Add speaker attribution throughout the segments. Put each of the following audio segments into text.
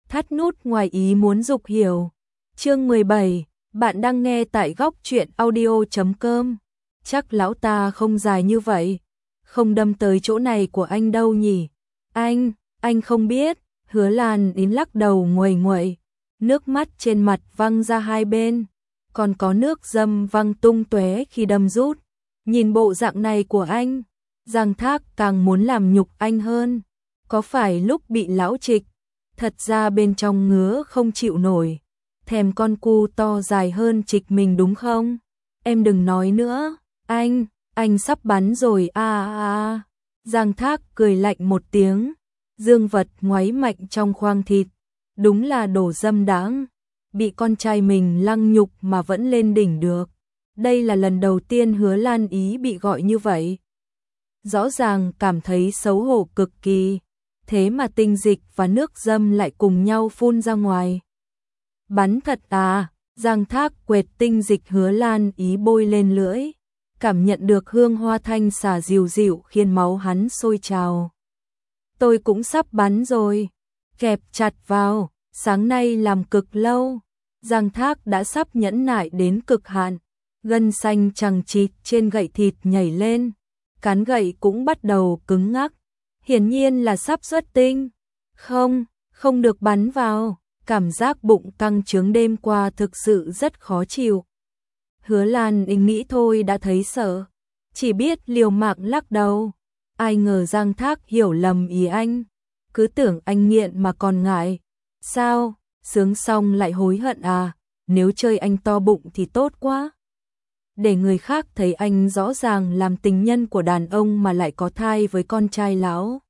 Speaker 1: thắt nút ngoài ý muốn dục hiểu. Chương 17, bạn đang nghe tại góc truyện audio.com. Chắc lão ta không dài như vậy, không đâm tới chỗ này của anh đâu nhỉ? Anh không biết. Hứa Lan đến lắc đầu nguầy nguậy, nước mắt trên mặt văng ra hai bên, còn có nước dâm văng tung tóe khi đâm rút. Nhìn bộ dạng này của anh, Giang Thác càng muốn làm nhục anh hơn. Có phải lúc bị lão trịch, thật ra bên trong ngứa không chịu nổi, thèm con cu to dài hơn trịch mình đúng không? Em đừng nói nữa, anh sắp bắn rồi à. Giang Thác cười lạnh một tiếng, dương vật ngoáy mạnh trong khoang thịt, đúng là đồ dâm đáng, bị con trai mình lăng nhục mà vẫn lên đỉnh được. Đây là lần đầu tiên Hứa Lan Ý bị gọi như vậy. Rõ ràng cảm thấy xấu hổ cực kỳ, thế mà tinh dịch và nước dâm lại cùng nhau phun ra ngoài. Bắn thật à? Giang Thác quệt tinh dịch Hứa Lan Ý bôi lên lưỡi, cảm nhận được hương hoa thanh xả dịu dịu khiến máu hắn sôi trào. Tôi cũng sắp bắn rồi, kẹp chặt vào, sáng nay làm cực lâu. Giang Thác đã sắp nhẫn nại đến cực hạn, gân xanh chằng chịt trên gậy thịt nhảy lên, cán gậy cũng bắt đầu cứng ngắc, hiển nhiên là sắp xuất tinh. Không được bắn vào, cảm giác bụng căng trướng đêm qua thực sự rất khó chịu. Hứa Lan Ý nghĩ thôi đã thấy sợ, chỉ biết liều mạng lắc đầu. Ai ngờ Giang Thác hiểu lầm ý anh, cứ tưởng anh nghiện mà còn ngại. Sao, sướng xong lại hối hận à? Nếu chơi anh to bụng thì tốt quá. Để người khác thấy anh rõ ràng làm tình nhân của đàn ông mà lại có thai với con trai lão.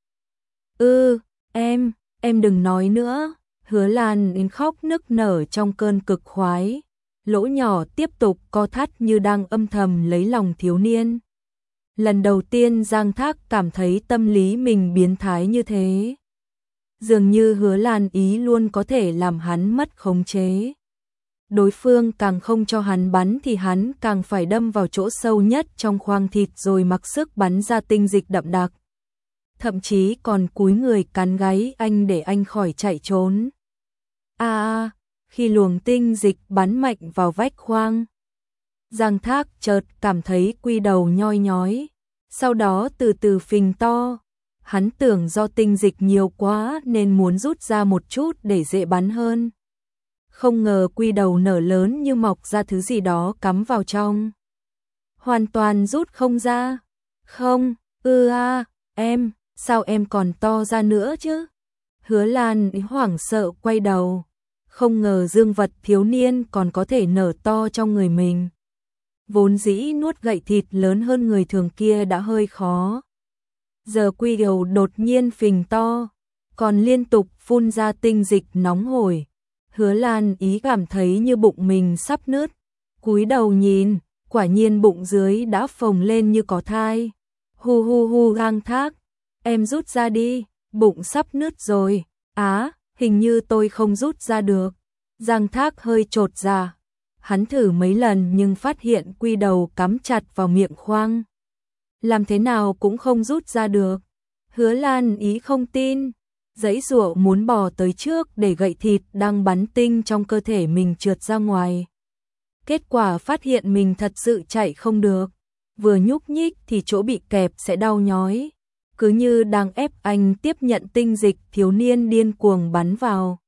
Speaker 1: Em đừng nói nữa. Hứa Lan đến khóc nức nở trong cơn cực khoái, lỗ nhỏ tiếp tục co thắt như đang âm thầm lấy lòng thiếu niên. Lần đầu tiên Giang Thác cảm thấy tâm lý mình biến thái như thế. Dường như Hứa Lan Ý luôn có thể làm hắn mất khống chế. Đối phương càng không cho hắn bắn thì hắn càng phải đâm vào chỗ sâu nhất trong khoang thịt rồi mặc sức bắn ra tinh dịch đậm đặc. Thậm chí còn cúi người cắn gáy anh để anh khỏi chạy trốn. Khi luồng tinh dịch bắn mạnh vào vách khoang, Giang Thác chợt cảm thấy quy đầu nhoi nhói, sau đó từ từ phình to. Hắn tưởng do tinh dịch nhiều quá nên muốn rút ra một chút để dễ bắn hơn. Không ngờ quy đầu nở lớn như mọc ra thứ gì đó cắm vào trong. Hoàn toàn rút không ra. Sao em còn to ra nữa chứ? Hứa Lan hoảng sợ quay đầu, không ngờ dương vật thiếu niên còn có thể nở to trong người mình. Vốn dĩ nuốt gậy thịt lớn hơn người thường kia đã hơi khó. Giờ quy đầu đột nhiên phình to, còn liên tục phun ra tinh dịch nóng hổi. Hứa Lan Ý cảm thấy như bụng mình sắp nứt, cúi đầu nhìn, quả nhiên bụng dưới đã phồng lên như có thai. Giang Thác, em rút ra đi, bụng sắp nứt rồi. Hình như tôi không rút ra được. Giang Thác hơi chột dạ. Hắn thử mấy lần nhưng phát hiện quy đầu cắm chặt vào miệng khoang. Làm thế nào cũng không rút ra được. Hứa Lan Ý không tin, giãy giụa muốn bò tới trước để gậy thịt đang bắn tinh trong cơ thể mình trượt ra ngoài. Kết quả phát hiện mình thật sự chạy không được, vừa nhúc nhích thì chỗ bị kẹp sẽ đau nhói, cứ như đang ép anh tiếp nhận tinh dịch thiếu niên điên cuồng bắn vào.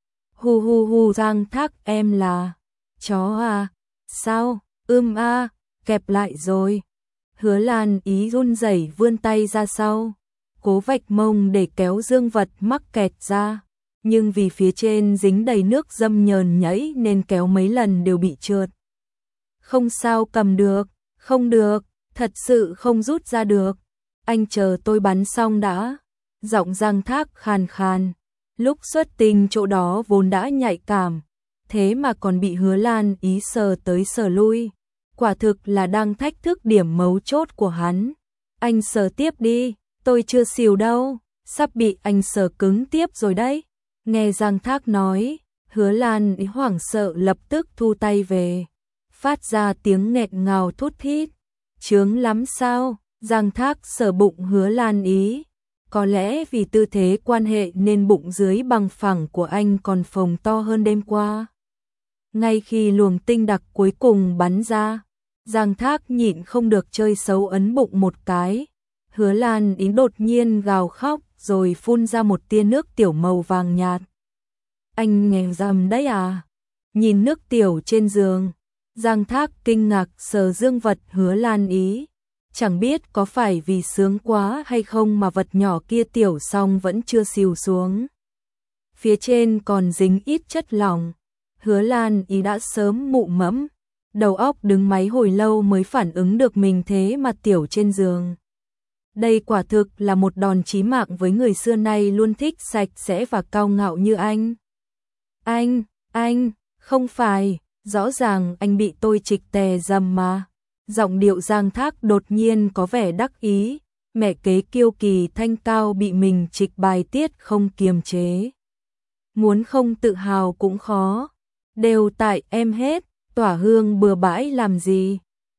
Speaker 1: Giang Thác, em là chó à? Sao? Kẹp lại rồi. Hứa Lan Ý run rẩy vươn tay ra sau, cố vạch mông để kéo dương vật mắc kẹt ra, nhưng vì phía trên dính đầy nước dâm nhờn nhẫy nên kéo mấy lần đều bị trượt. Không sao cầm được, không được, thật sự không rút ra được. Anh chờ tôi bắn xong đã. Giọng Giang Thác khàn khàn, lúc xuất tinh chỗ đó vốn đã nhạy cảm, thế mà còn bị Hứa Lan Ý sờ tới sờ lui. Quả thực là đang thách thức điểm mấu chốt của hắn. Anh sờ tiếp đi, tôi chưa xỉu đâu, sắp bị anh sờ cứng tiếp rồi đấy. Nghe Giang Thác nói, Hứa Lan Ý hoảng sợ lập tức thu tay về, phát ra tiếng nghẹn ngào thút thít. Chướng lắm sao? Giang Thác sờ bụng Hứa Lan Ý, Có lẽ vì tư thế quan hệ nên bụng dưới bằng phẳng của anh còn phồng to hơn đêm qua. Ngay khi luồng tinh đặc cuối cùng bắn ra, Giang Thác nhịn không được chơi xấu ấn bụng một cái. Hứa Lan Ý đột nhiên gào khóc rồi phun ra một tia nước tiểu màu vàng nhạt. Anh nghe rầm đấy à? Nhìn nước tiểu trên giường, Giang Thác kinh ngạc sờ dương vật Hứa Lan Ý. Chẳng biết có phải vì sướng quá hay không mà vật nhỏ kia tiểu xong vẫn chưa xìu xuống. Phía trên còn dính ít chất lỏng. Hứa Lan Ý đã sớm mụ mẫm, đầu óc đứng máy hồi lâu mới phản ứng được mình thế mà tiểu trên giường. Đây quả thực là một đòn chí mạng với người xưa nay luôn thích sạch sẽ và cao ngạo như anh. Anh, không phải, rõ ràng anh bị tôi trịch tè dầm mà. Giọng điệu Giang Thác đột nhiên có vẻ đắc ý, mẹ kế kiêu kỳ thanh cao bị mình trịch bài tiết không kiềm chế. Muốn không tự hào cũng khó, đều tại em hết, tỏa hương bừa bãi làm gì.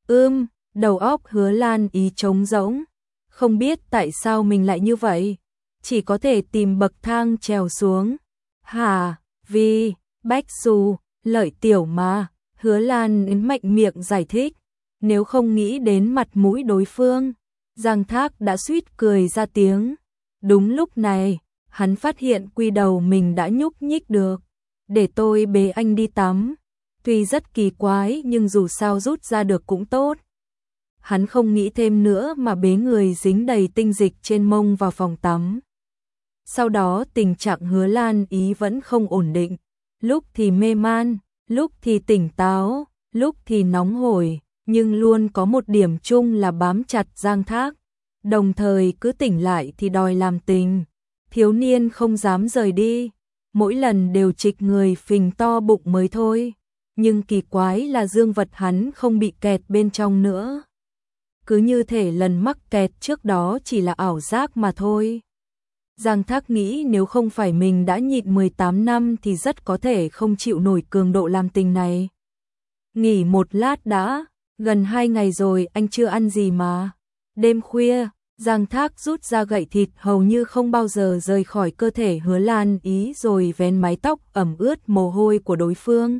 Speaker 1: Đầu óc Hứa Lan Ý trống rỗng, không biết tại sao mình lại như vậy, chỉ có thể tìm bậc thang trèo xuống. Hả, vì, Bách Xù, lợi tiểu mà, Hứa Lan mạnh miệng giải thích, nếu không nghĩ đến mặt mũi đối phương. Giang Thác đã suýt cười ra tiếng. Đúng lúc này, hắn phát hiện quy đầu mình đã nhúc nhích được. Để tôi bế anh đi tắm. Tuy rất kỳ quái nhưng dù sao rút ra được cũng tốt. Hắn không nghĩ thêm nữa mà bế người dính đầy tinh dịch trên mông vào phòng tắm. Sau đó tình trạng Hứa Lan Ý vẫn không ổn định. Lúc thì mê man, lúc thì tỉnh táo, lúc thì nóng hổi, nhưng luôn có một điểm chung là bám chặt Giang Thác. Đồng thời cứ tỉnh lại thì đòi làm tình. Thiếu niên không dám rời đi. Mỗi lần đều trịch người phình to bụng mới thôi. Nhưng kỳ quái là dương vật hắn không bị kẹt bên trong nữa. Cứ như thể lần mắc kẹt trước đó chỉ là ảo giác mà thôi. Giang Thác nghĩ nếu không phải mình đã nhịn 18 năm thì rất có thể không chịu nổi cường độ làm tình này. Nghỉ một lát đã, gần 2 ngày rồi anh chưa ăn gì mà. Đêm khuya, Giang Thác rút ra gậy thịt hầu như không bao giờ rời khỏi cơ thể Hứa Lan Ý rồi vén mái tóc ẩm ướt mồ hôi của đối phương.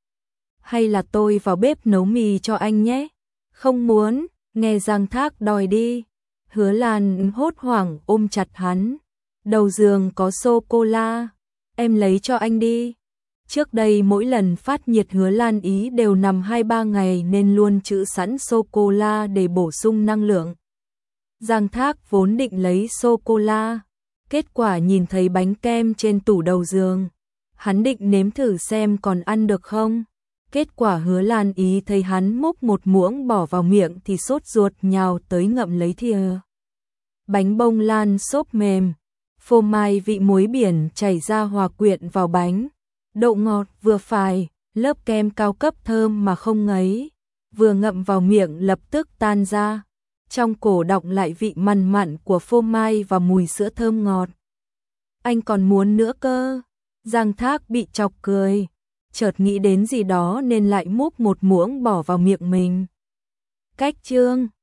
Speaker 1: Hay là tôi vào bếp nấu mì cho anh nhé? Không muốn, nghe Giang Thác đòi đi. Hứa Lan hốt hoảng ôm chặt hắn. Đầu giường có sô-cô-la, em lấy cho anh đi. Trước đây mỗi lần phát nhiệt Hứa Lan Ý đều nằm 2-3 ngày nên luôn trữ sẵn sô-cô-la để bổ sung năng lượng. Giang Thác vốn định lấy sô-cô-la, kết quả nhìn thấy bánh kem trên tủ đầu giường. Hắn định nếm thử xem còn ăn được không. Kết quả Hứa Lan Ý thấy hắn múc một muỗng bỏ vào miệng thì sốt ruột nhào tới ngậm lấy thìa. Bánh bông lan xốp mềm, phô mai vị muối biển chảy ra hòa quyện vào bánh. Độ ngọt vừa phải, lớp kem cao cấp thơm mà không ngấy. Vừa ngậm vào miệng lập tức tan ra. Trong cổ đọng lại vị mặn mặn của phô mai và mùi sữa thơm ngọt. Anh còn muốn nữa cơ. Giang Thác bị chọc cười. Chợt nghĩ đến gì đó nên lại múc một muỗng bỏ vào miệng mình. Cách chương